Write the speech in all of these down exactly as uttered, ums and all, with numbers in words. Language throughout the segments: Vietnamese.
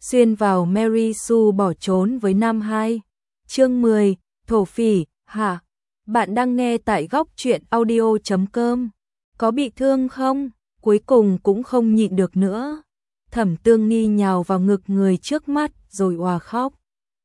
xuyên vào Mary Sue bỏ trốn với Nam hai. Chương mười, thổ phỉ, hả? Bạn đang nghe tại góc truyện audio chấm com. Có bị thương không? Cuối cùng cũng không nhịn được nữa. Thẩm Tương Nghi nhào vào ngực người trước mắt rồi òa khóc.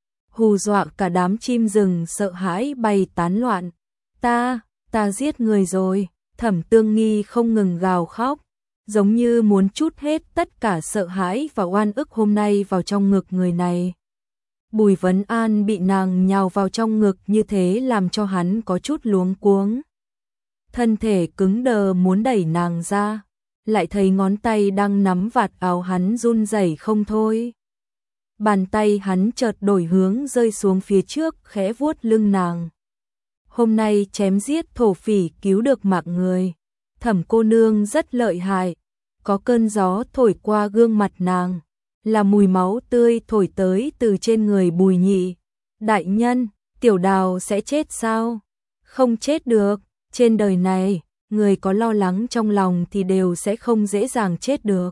Hù dọa cả đám chim rừng sợ hãi bay tán loạn. Ta, ta giết người rồi. Thẩm Tương Nghi không ngừng gào khóc, giống như muốn trút hết tất cả sợ hãi và oan ức hôm nay vào trong ngực người này. Bùi Vấn An bị nàng nhào vào trong ngực như thế làm cho hắn có chút luống cuống. Thân thể cứng đờ muốn đẩy nàng ra, lại thấy ngón tay đang nắm vạt áo hắn run rẩy không thôi. Bàn tay hắn chợt đổi hướng rơi xuống phía trước khẽ vuốt lưng nàng. Hôm nay chém giết thổ phỉ cứu được mạng người. Thẩm cô nương rất lợi hại. Có cơn gió thổi qua gương mặt nàng, là mùi máu tươi thổi tới từ trên người Bùi Nhị. Đại nhân, Tiểu Đào sẽ chết sao? Không chết được. Trên đời này, người có lo lắng trong lòng thì đều sẽ không dễ dàng chết được.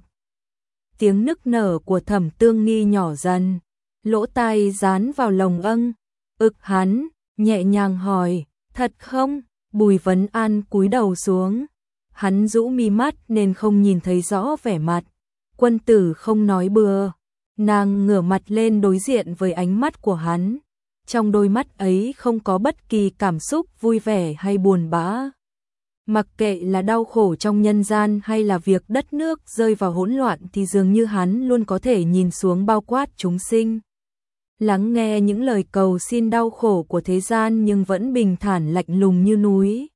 Tiếng nức nở của Thẩm Tương Nghi nhỏ dần, lỗ tai dán vào lồng âng. Ực hắn, nhẹ nhàng hỏi, thật không? Bùi Vấn An cúi đầu xuống. Hắn rũ mi mắt nên không nhìn thấy rõ vẻ mặt. Quân tử không nói bừa. Nàng ngửa mặt lên đối diện với ánh mắt của hắn. Trong đôi mắt ấy không có bất kỳ cảm xúc vui vẻ hay buồn bã. Mặc kệ là đau khổ trong nhân gian hay là việc đất nước rơi vào hỗn loạn thì dường như hắn luôn có thể nhìn xuống bao quát chúng sinh. Lắng nghe những lời cầu xin đau khổ của thế gian nhưng vẫn bình thản lạnh lùng như núi.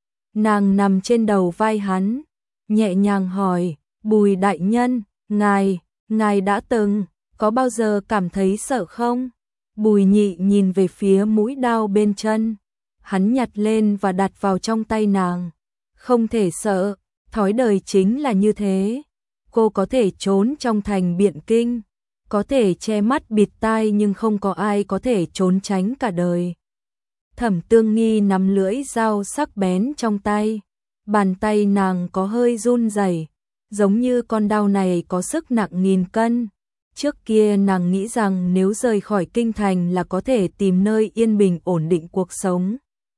Nàng nằm trên đầu vai hắn, nhẹ nhàng hỏi, Bùi đại nhân, ngài, ngài đã từng, có bao giờ cảm thấy sợ không? Bùi Nhị nhìn về phía mũi đao bên chân, hắn nhặt lên và đặt vào trong tay nàng. Không thể sợ, thói đời chính là như thế. Cô có thể trốn trong thành Biện Kinh, có thể che mắt bịt tai nhưng không có ai có thể trốn tránh cả đời. Thẩm Tương Nghi nắm lưỡi dao sắc bén trong tay, bàn tay nàng có hơi run rẩy, giống như con dao này có sức nặng nghìn cân. Trước kia nàng nghĩ rằng nếu rời khỏi kinh thành là có thể tìm nơi yên bình ổn định cuộc sống.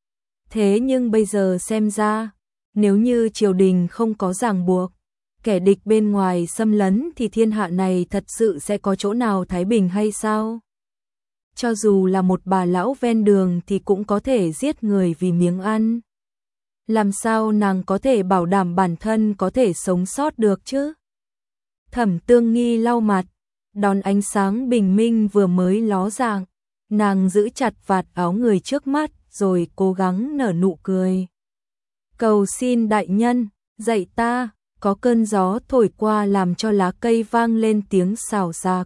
Thế nhưng bây giờ xem ra, nếu như triều đình không có ràng buộc, kẻ địch bên ngoài xâm lấn thì thiên hạ này thật sự sẽ có chỗ nào thái bình hay sao? Cho dù là một bà lão ven đường thì cũng có thể giết người vì miếng ăn. Làm sao nàng có thể bảo đảm bản thân có thể sống sót được chứ? Thẩm Tương Nghi lau mặt, đón ánh sáng bình minh vừa mới ló dạng, nàng giữ chặt vạt áo người trước mắt rồi cố gắng nở nụ cười. Cầu xin đại nhân, dạy ta. Có cơn gió thổi qua làm cho lá cây vang lên tiếng xào xạc.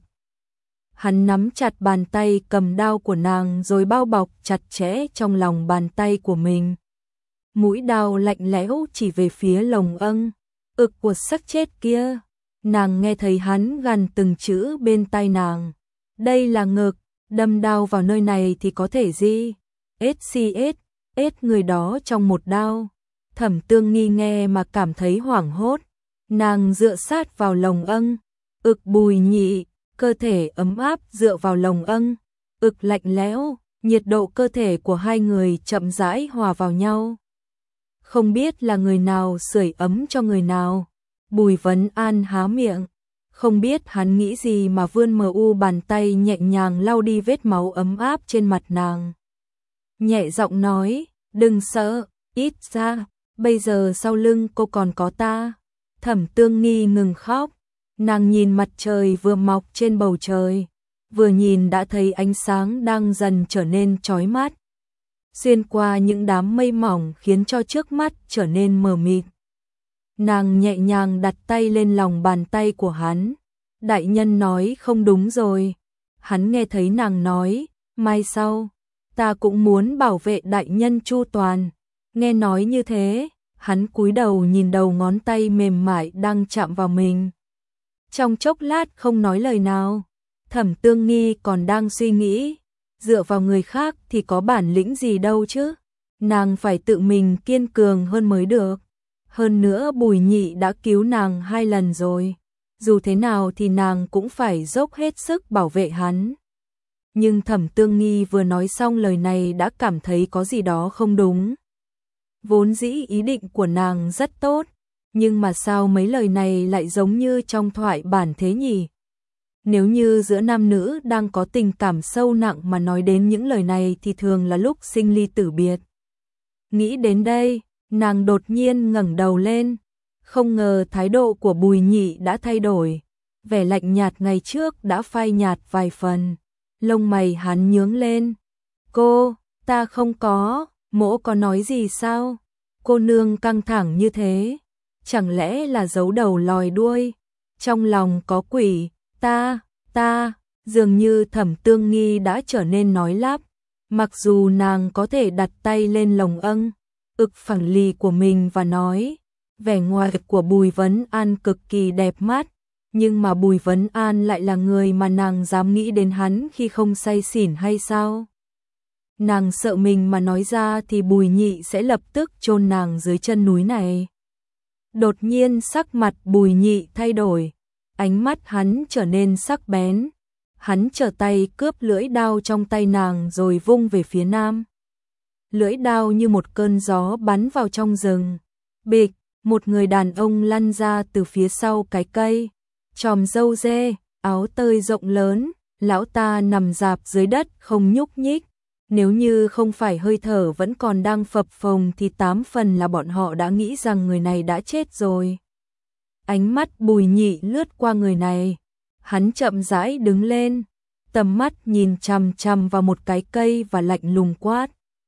Hắn nắm chặt bàn tay cầm đao của nàng rồi bao bọc chặt chẽ trong lòng bàn tay của mình. Mũi đao lạnh lẽo chỉ về phía lồng âng. Ực của xác chết kia. Nàng nghe thấy hắn gằn từng chữ bên tai nàng. Đây là ngực, đâm đao vào nơi này thì có thể gì? ét xê ét, ét người đó trong một đao. Thẩm Tương Nghi nghe mà cảm thấy hoảng hốt. Nàng dựa sát vào lồng âng. Ực Bùi Nhị, cơ thể ấm áp dựa vào lồng âng. Ực lạnh lẽo, nhiệt độ cơ thể của hai người chậm rãi hòa vào nhau. Không biết là người nào sưởi ấm cho người nào. Bùi Vấn An há miệng. Không biết hắn nghĩ gì mà vươn mờ u bàn tay nhẹ nhàng lau đi vết máu ấm áp trên mặt nàng. Nhẹ giọng nói, đừng sợ, ít ra, bây giờ sau lưng cô còn có ta. Thẩm Tương Nghi ngừng khóc, nàng nhìn mặt trời vừa mọc trên bầu trời, vừa nhìn đã thấy ánh sáng đang dần trở nên chói mắt. Xuyên qua những đám mây mỏng khiến cho trước mắt trở nên mờ mịt. Nàng nhẹ nhàng đặt tay lên lòng bàn tay của hắn. Đại nhân nói không đúng rồi. Hắn nghe thấy nàng nói, mai sau, ta cũng muốn bảo vệ đại nhân chu toàn. Nghe nói như thế, hắn cúi đầu nhìn đầu ngón tay mềm mại đang chạm vào mình. Trong chốc lát không nói lời nào, Thẩm Tương Nghi còn đang suy nghĩ, dựa vào người khác thì có bản lĩnh gì đâu chứ, nàng phải tự mình kiên cường hơn mới được. Hơn nữa Bùi Nhị đã cứu nàng hai lần rồi, dù thế nào thì nàng cũng phải dốc hết sức bảo vệ hắn. Nhưng Thẩm Tương Nghi vừa nói xong lời này đã cảm thấy có gì đó không đúng. Vốn dĩ ý định của nàng rất tốt, nhưng mà sao mấy lời này lại giống như trong thoại bản thế nhỉ? Nếu như giữa nam nữ đang có tình cảm sâu nặng mà nói đến những lời này thì thường là lúc sinh ly tử biệt. Nghĩ đến đây, nàng đột nhiên ngẩng đầu lên, không ngờ thái độ của Bùi Nhị đã thay đổi, vẻ lạnh nhạt ngày trước đã phai nhạt vài phần, lông mày hắn nhướng lên. Cô, ta không có, mỗ có nói gì sao? Cô nương căng thẳng như thế, chẳng lẽ là giấu đầu lòi đuôi, trong lòng có quỷ, ta, ta, dường như Thẩm Tương Nghi đã trở nên nói lắp, mặc dù nàng có thể đặt tay lên lồng âng, ực phẳng lì của mình và nói, vẻ ngoài của Bùi Vấn An cực kỳ đẹp mắt, nhưng mà Bùi Vấn An lại là người mà nàng dám nghĩ đến hắn khi không say xỉn hay sao? Nàng sợ mình mà nói ra thì Bùi Nhị sẽ lập tức chôn nàng dưới chân núi này. Đột nhiên sắc mặt Bùi Nhị thay đổi, ánh mắt hắn trở nên sắc bén. Hắn trở tay cướp lưỡi đao trong tay nàng rồi vung về phía nam. Lưỡi đao như một cơn gió bắn vào trong rừng. Bịch, một người đàn ông lăn ra từ phía sau cái cây. Chòm râu dê, áo tơi rộng lớn, lão ta nằm rạp dưới đất không nhúc nhích. Nếu như không phải hơi thở vẫn còn đang phập phồng thì tám phần là bọn họ đã nghĩ rằng người này đã chết rồi. Ánh mắt Bùi Nhị lướt qua người này. Hắn chậm rãi đứng lên, tầm mắt nhìn chằm chằm vào một cái cây và lạnh lùng quát.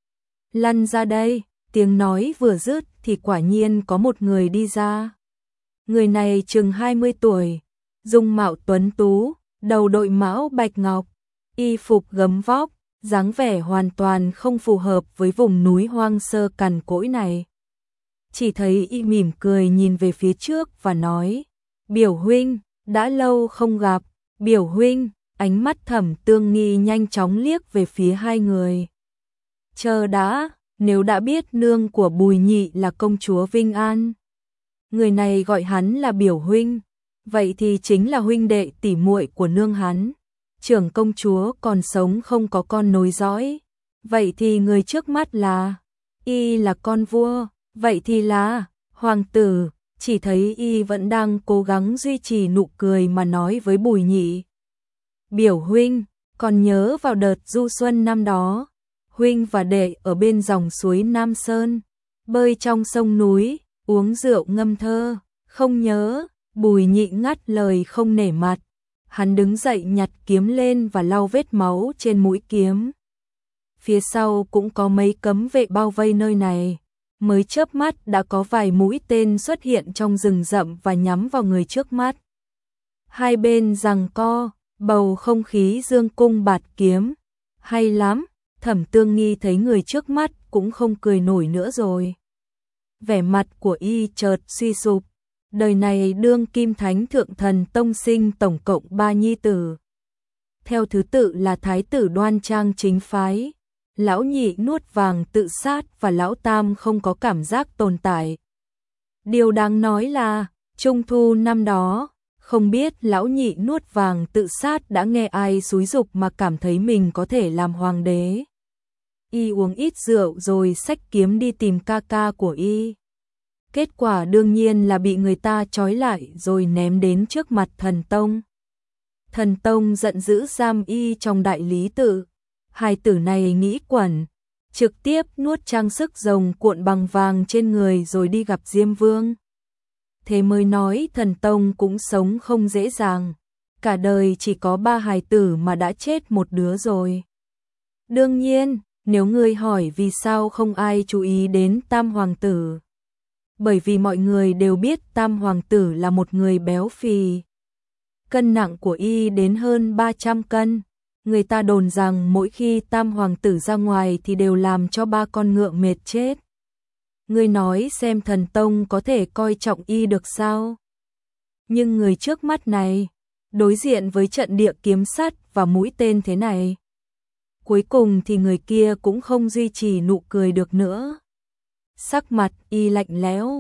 Lăn ra đây, tiếng nói vừa dứt thì quả nhiên có một người đi ra. Người này chừng hai mươi tuổi, dung mạo tuấn tú, đầu đội mão bạch ngọc, y phục gấm vóc, dáng vẻ hoàn toàn không phù hợp với vùng núi hoang sơ cằn cỗi này. Chỉ thấy y mỉm cười nhìn về phía trước và nói, biểu huynh, đã lâu không gặp, biểu huynh, ánh mắt Thẩm Tương Nghi nhanh chóng liếc về phía hai người. Chờ đã, nếu đã biết nương của Bùi Nhị là công chúa Vinh An, người này gọi hắn là biểu huynh, vậy thì chính là huynh đệ tỷ muội của nương hắn. Trưởng công chúa còn sống không có con nối dõi, vậy thì người trước mắt là, y là con vua, vậy thì là, hoàng tử. Chỉ thấy y vẫn đang cố gắng duy trì nụ cười mà nói với Bùi Nhị. Biểu huynh, còn nhớ vào đợt du xuân năm đó, huynh và đệ ở bên dòng suối Nam Sơn, bơi trong sông núi, uống rượu ngâm thơ, không nhớ? Bùi Nhị ngắt lời không nể mặt. Hắn đứng dậy nhặt kiếm lên và lau vết máu trên mũi kiếm. Phía sau cũng có mấy cấm vệ bao vây nơi này. Mới chớp mắt đã có vài mũi tên xuất hiện trong rừng rậm và nhắm vào người trước mắt. Hai bên giằng co, bầu không khí dương cung bạt kiếm. Hay lắm, Thẩm Tương Nghi thấy người trước mắt cũng không cười nổi nữa rồi. Vẻ mặt của y chợt suy sụp. Đời này đương kim thánh thượng thần tông sinh tổng cộng ba nhi tử. Theo thứ tự là thái tử Đoan Trang chính phái, lão nhị nuốt vàng tự sát và lão tam không có cảm giác tồn tại. Điều đáng nói là, trung thu năm đó, không biết lão nhị nuốt vàng tự sát đã nghe ai xúi giục mà cảm thấy mình có thể làm hoàng đế. Y uống ít rượu rồi xách kiếm đi tìm ca ca của y. Kết quả đương nhiên là bị người ta trói lại rồi ném đến trước mặt thần tông. Thần tông giận dữ giam y trong đại lý tự. Hai tử này nghĩ quẩn, trực tiếp nuốt trang sức rồng cuộn bằng vàng trên người rồi đi gặp Diêm Vương. Thế mới nói thần tông cũng sống không dễ dàng, cả đời chỉ có ba hài tử mà đã chết một đứa rồi. Đương nhiên, nếu ngươi hỏi vì sao không ai chú ý đến tam hoàng tử, bởi vì mọi người đều biết tam hoàng tử là một người béo phì. Cân nặng của y đến hơn ba trăm cân. Người ta đồn rằng mỗi khi tam hoàng tử ra ngoài thì đều làm cho ba con ngựa mệt chết. Ngươi nói xem thần tông có thể coi trọng y được sao? Nhưng người trước mắt này, đối diện với trận địa kiếm sắt và mũi tên thế này, cuối cùng thì người kia cũng không duy trì nụ cười được nữa. Sắc mặt y lạnh lẽo,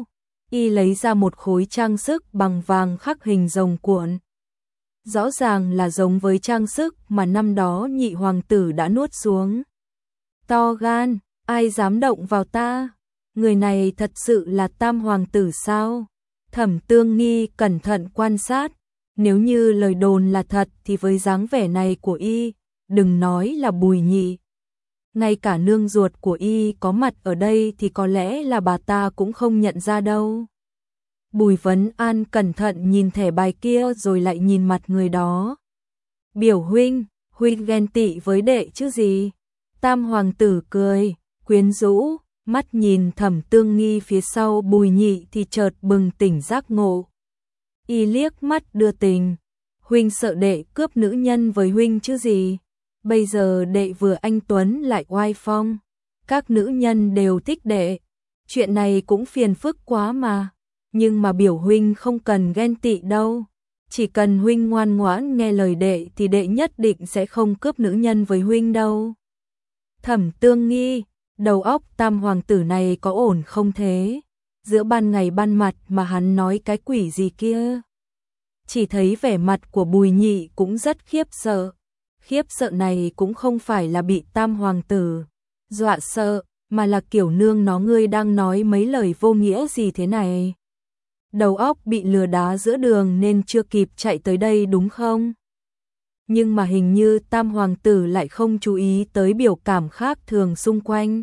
Y lấy ra một khối trang sức bằng vàng khắc hình rồng cuộn. Rõ ràng là giống với trang sức mà năm đó nhị hoàng tử đã nuốt xuống. To gan, ai dám động vào ta? Người này thật sự là tam hoàng tử sao? Thẩm Tương Nghi cẩn thận quan sát. Nếu như lời đồn là thật thì với dáng vẻ này của y, đừng nói là Bùi Nhị. Ngay cả nương ruột của y có mặt ở đây thì có lẽ là bà ta cũng không nhận ra đâu. Bùi Vấn An cẩn thận nhìn thẻ bài kia rồi lại nhìn mặt người đó. Biểu huynh, huynh ghen tị với đệ chứ gì? Tam hoàng tử cười, quyến rũ, mắt nhìn Thẩm Tương Nghi phía sau Bùi Nhị thì chợt bừng tỉnh giác ngộ. Y liếc mắt đưa tình, huynh sợ đệ cướp nữ nhân với huynh chứ gì? Bây giờ đệ vừa anh tuấn lại oai phong, các nữ nhân đều thích đệ. Chuyện này cũng phiền phức quá mà. Nhưng mà biểu huynh không cần ghen tị đâu. Chỉ cần huynh ngoan ngoãn nghe lời đệ thì đệ nhất định sẽ không cướp nữ nhân với huynh đâu. Thẩm Tương Nghi, đầu óc tam hoàng tử này có ổn không thế? Giữa ban ngày ban mặt mà hắn nói cái quỷ gì kia? Chỉ thấy vẻ mặt của Bùi Nhị cũng rất khiếp sợ. Khiếp sợ này cũng không phải là bị tam hoàng tử dọa sợ, mà là kiểu nương nó ngươi đang nói mấy lời vô nghĩa gì thế này. Đầu óc bị lừa đá giữa đường nên chưa kịp chạy tới đây đúng không? Nhưng mà hình như tam hoàng tử lại không chú ý tới biểu cảm khác thường xung quanh.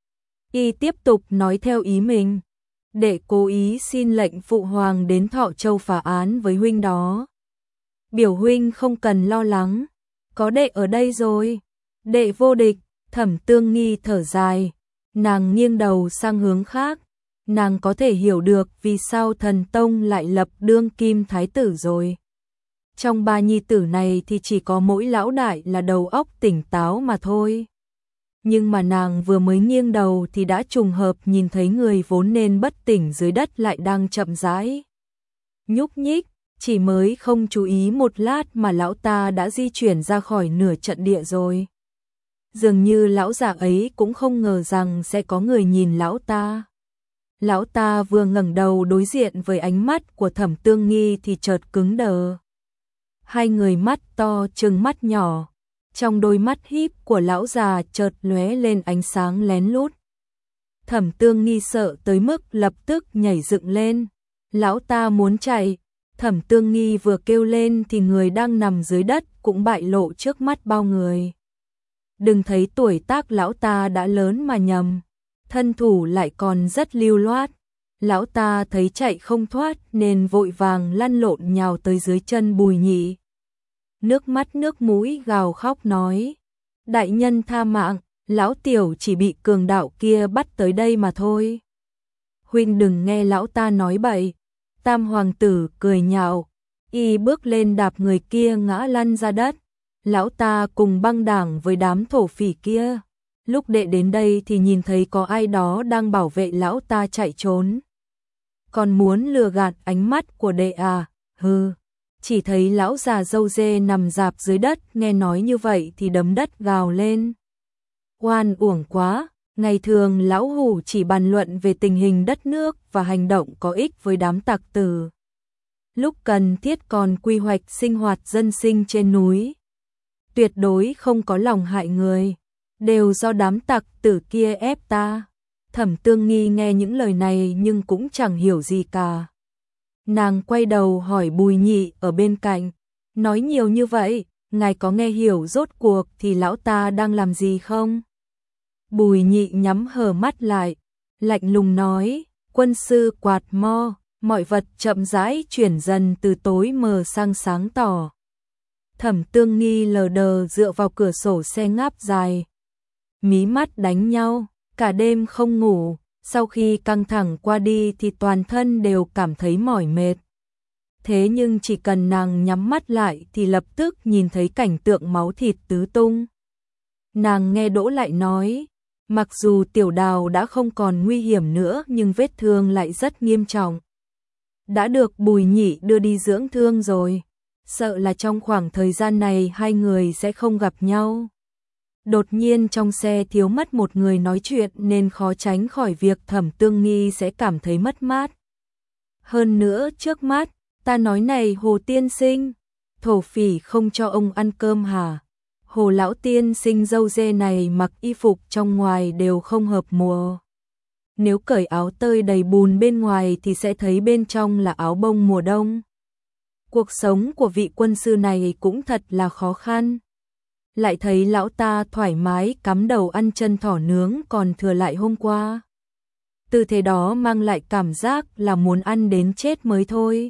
Y tiếp tục nói theo ý mình. Đệ cố ý xin lệnh phụ hoàng đến Thọ Châu phá án với huynh đó. Biểu huynh không cần lo lắng, có đệ ở đây rồi. Đệ vô địch. Thẩm Tương Nghi thở dài, nàng nghiêng đầu sang hướng khác. Nàng có thể hiểu được vì sao thần tông lại lập đương kim thái tử rồi. Trong ba nhi tử này thì chỉ có mỗi lão đại là đầu óc tỉnh táo mà thôi. Nhưng mà nàng vừa mới nghiêng đầu thì đã trùng hợp nhìn thấy người vốn nên bất tỉnh dưới đất lại đang chậm rãi nhúc nhích, chỉ mới không chú ý một lát mà lão ta đã di chuyển ra khỏi nửa trận địa rồi. Dường như lão già ấy cũng không ngờ rằng sẽ có người nhìn lão ta. Lão ta vừa ngẩng đầu đối diện với ánh mắt của Thẩm Tương Nghi thì chợt cứng đờ. Hai người mắt to trừng mắt nhỏ, trong đôi mắt híp của lão già chợt lóe lên ánh sáng lén lút. Thẩm Tương Nghi sợ tới mức lập tức nhảy dựng lên. Lão ta muốn chạy. Thẩm Tương Nghi vừa kêu lên thì người đang nằm dưới đất cũng bại lộ trước mắt bao người. Đừng thấy tuổi tác lão ta đã lớn mà nhầm, thân thủ lại còn rất lưu loát. Lão ta thấy chạy không thoát nên vội vàng lăn lộn nhào tới dưới chân Bùi Nhị. Nước mắt nước mũi gào khóc nói: đại nhân tha mạng, lão tiểu chỉ bị cường đạo kia bắt tới đây mà thôi. Huynh đừng nghe lão ta nói bậy. Tam hoàng tử cười nhạo, y bước lên đạp người kia ngã lăn ra đất. Lão ta cùng băng đảng với đám thổ phỉ kia. Lúc đệ đến đây thì nhìn thấy có ai đó đang bảo vệ lão ta chạy trốn. Còn muốn lừa gạt ánh mắt của đệ à? Hừ. Chỉ thấy lão già râu dê nằm rạp dưới đất, nghe nói như vậy thì đấm đất gào lên. Oan uổng quá, ngày thường lão hủ chỉ bàn luận về tình hình đất nước và hành động có ích với đám tặc tử. Lúc cần thiết còn quy hoạch sinh hoạt dân sinh trên núi. Tuyệt đối không có lòng hại người, đều do đám tặc tử kia ép ta. Thẩm Tương Nghi nghe những lời này nhưng cũng chẳng hiểu gì cả. Nàng quay đầu hỏi Bùi Nhị ở bên cạnh, nói nhiều như vậy, ngài có nghe hiểu rốt cuộc thì lão ta đang làm gì không? Bùi Nhị nhắm hờ mắt lại, lạnh lùng nói, quân sư quạt mo, mọi vật chậm rãi chuyển dần từ tối mờ sang sáng tỏ. Thẩm Tương Nghi lờ đờ dựa vào cửa sổ xe ngáp dài, mí mắt đánh nhau, cả đêm không ngủ. Sau khi căng thẳng qua đi thì toàn thân đều cảm thấy mỏi mệt. Thế nhưng chỉ cần nàng nhắm mắt lại thì lập tức nhìn thấy cảnh tượng máu thịt tứ tung. Nàng nghe Đỗ lại nói, mặc dù Tiểu Đào đã không còn nguy hiểm nữa nhưng vết thương lại rất nghiêm trọng. Đã được Bùi Nhị đưa đi dưỡng thương rồi, sợ là trong khoảng thời gian này hai người sẽ không gặp nhau. Đột nhiên trong xe thiếu mất một người nói chuyện nên khó tránh khỏi việc Thẩm Tương Nghi sẽ cảm thấy mất mát. Hơn nữa trước mắt, ta nói này Hồ tiên sinh, thổ phỉ không cho ông ăn cơm hả? Hồ lão tiên sinh râu dê này mặc y phục trong ngoài đều không hợp mùa. Nếu cởi áo tơi đầy bùn bên ngoài thì sẽ thấy bên trong là áo bông mùa đông. Cuộc sống của vị quân sư này cũng thật là khó khăn. Lại thấy lão ta thoải mái cắm đầu ăn chân thỏ nướng còn thừa lại hôm qua. Tư thế đó mang lại cảm giác là muốn ăn đến chết mới thôi.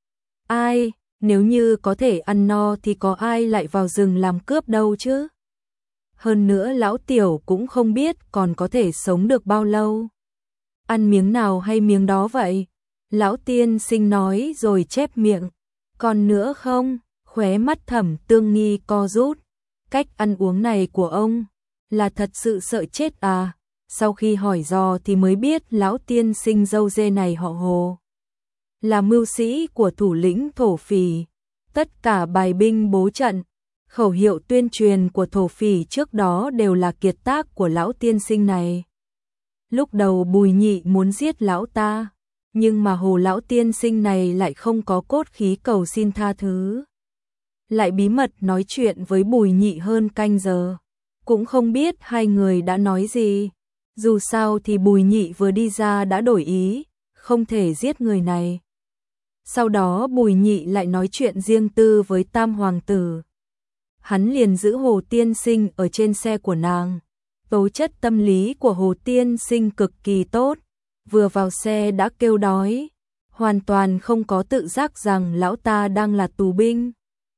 Ai, nếu như có thể ăn no thì có ai lại vào rừng làm cướp đâu chứ. Hơn nữa lão tiểu cũng không biết còn có thể sống được bao lâu. Ăn miếng nào hay miếng đó vậy? Lão tiên sinh nói rồi chép miệng. Còn nữa không? Khóe mắt Thẩm Tương Nghi co rút. Cách ăn uống này của ông là thật sự sợ chết à? Sau khi hỏi dò thì mới biết lão tiên sinh râu dê này họ Hồ, là mưu sĩ của thủ lĩnh thổ phỉ. Tất cả bài binh bố trận, khẩu hiệu tuyên truyền của thổ phỉ trước đó đều là kiệt tác của lão tiên sinh này. Lúc đầu Bùi Nhị muốn giết lão ta, nhưng mà Hồ lão tiên sinh này lại không có cốt khí cầu xin tha thứ. Lại bí mật nói chuyện với Bùi Nhị hơn canh giờ, cũng không biết hai người đã nói gì. Dù sao thì Bùi Nhị vừa đi ra đã đổi ý, không thể giết người này. Sau đó Bùi Nhị lại nói chuyện riêng tư với Tam Hoàng tử. Hắn liền giữ Hồ tiên sinh ở trên xe của nàng. Tố chất tâm lý của Hồ tiên sinh cực kỳ tốt, vừa vào xe đã kêu đói, hoàn toàn không có tự giác rằng lão ta đang là tù binh.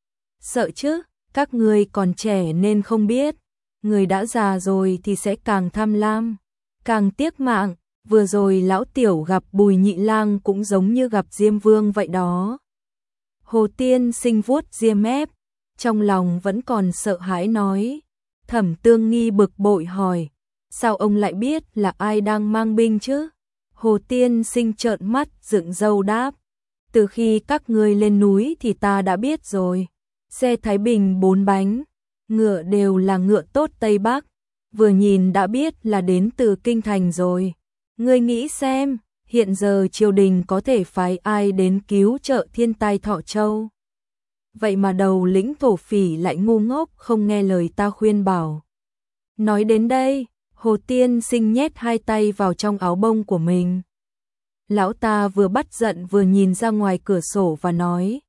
Sợ chứ, các ngươi còn trẻ nên không biết, người đã già rồi thì sẽ càng tham lam, càng tiếc mạng. Vừa rồi lão tiểu gặp Bùi Nhị Lang cũng giống như gặp Diêm Vương vậy đó. Hồ tiên sinh vuốt diêm mép, trong lòng vẫn còn sợ hãi nói. Thẩm Tương Nghi bực bội hỏi, sao ông lại biết là ai đang mang binh chứ? Hồ tiên sinh trợn mắt dựng râu đáp, từ khi các ngươi lên núi thì ta đã biết rồi. Xe Thái Bình bốn bánh, ngựa đều là ngựa tốt Tây Bắc, vừa nhìn đã biết là đến từ kinh thành rồi. Ngươi nghĩ xem, hiện giờ triều đình có thể phái ai đến cứu trợ thiên tai Thọ Châu? Vậy mà đầu lĩnh thổ phỉ lại ngu ngốc không nghe lời ta khuyên bảo. Nói đến đây, Hồ tiên sinh nhét hai tay vào trong áo bông của mình. Lão ta vừa bắt giận vừa nhìn ra ngoài cửa sổ và nói.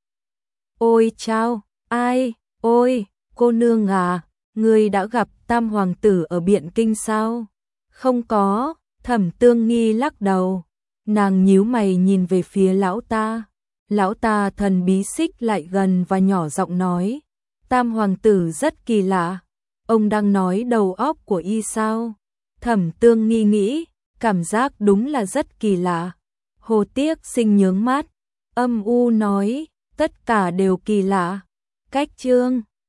Ôi chao, ai, ôi, cô nương à, ngươi đã gặp Tam Hoàng tử ở Biện Kinh sao? Không có. Thẩm Tương Nghi lắc đầu, nàng nhíu mày nhìn về phía lão ta. Lão ta thần bí xích lại gần và nhỏ giọng nói, Tam Hoàng tử rất kỳ lạ, ông đang nói đầu óc của y sao? Thẩm Tương Nghi nghĩ, cảm giác đúng là rất kỳ lạ. Hồ Tiếc Sinh nhướng mắt, âm u nói, tất cả đều kỳ lạ. Cách chương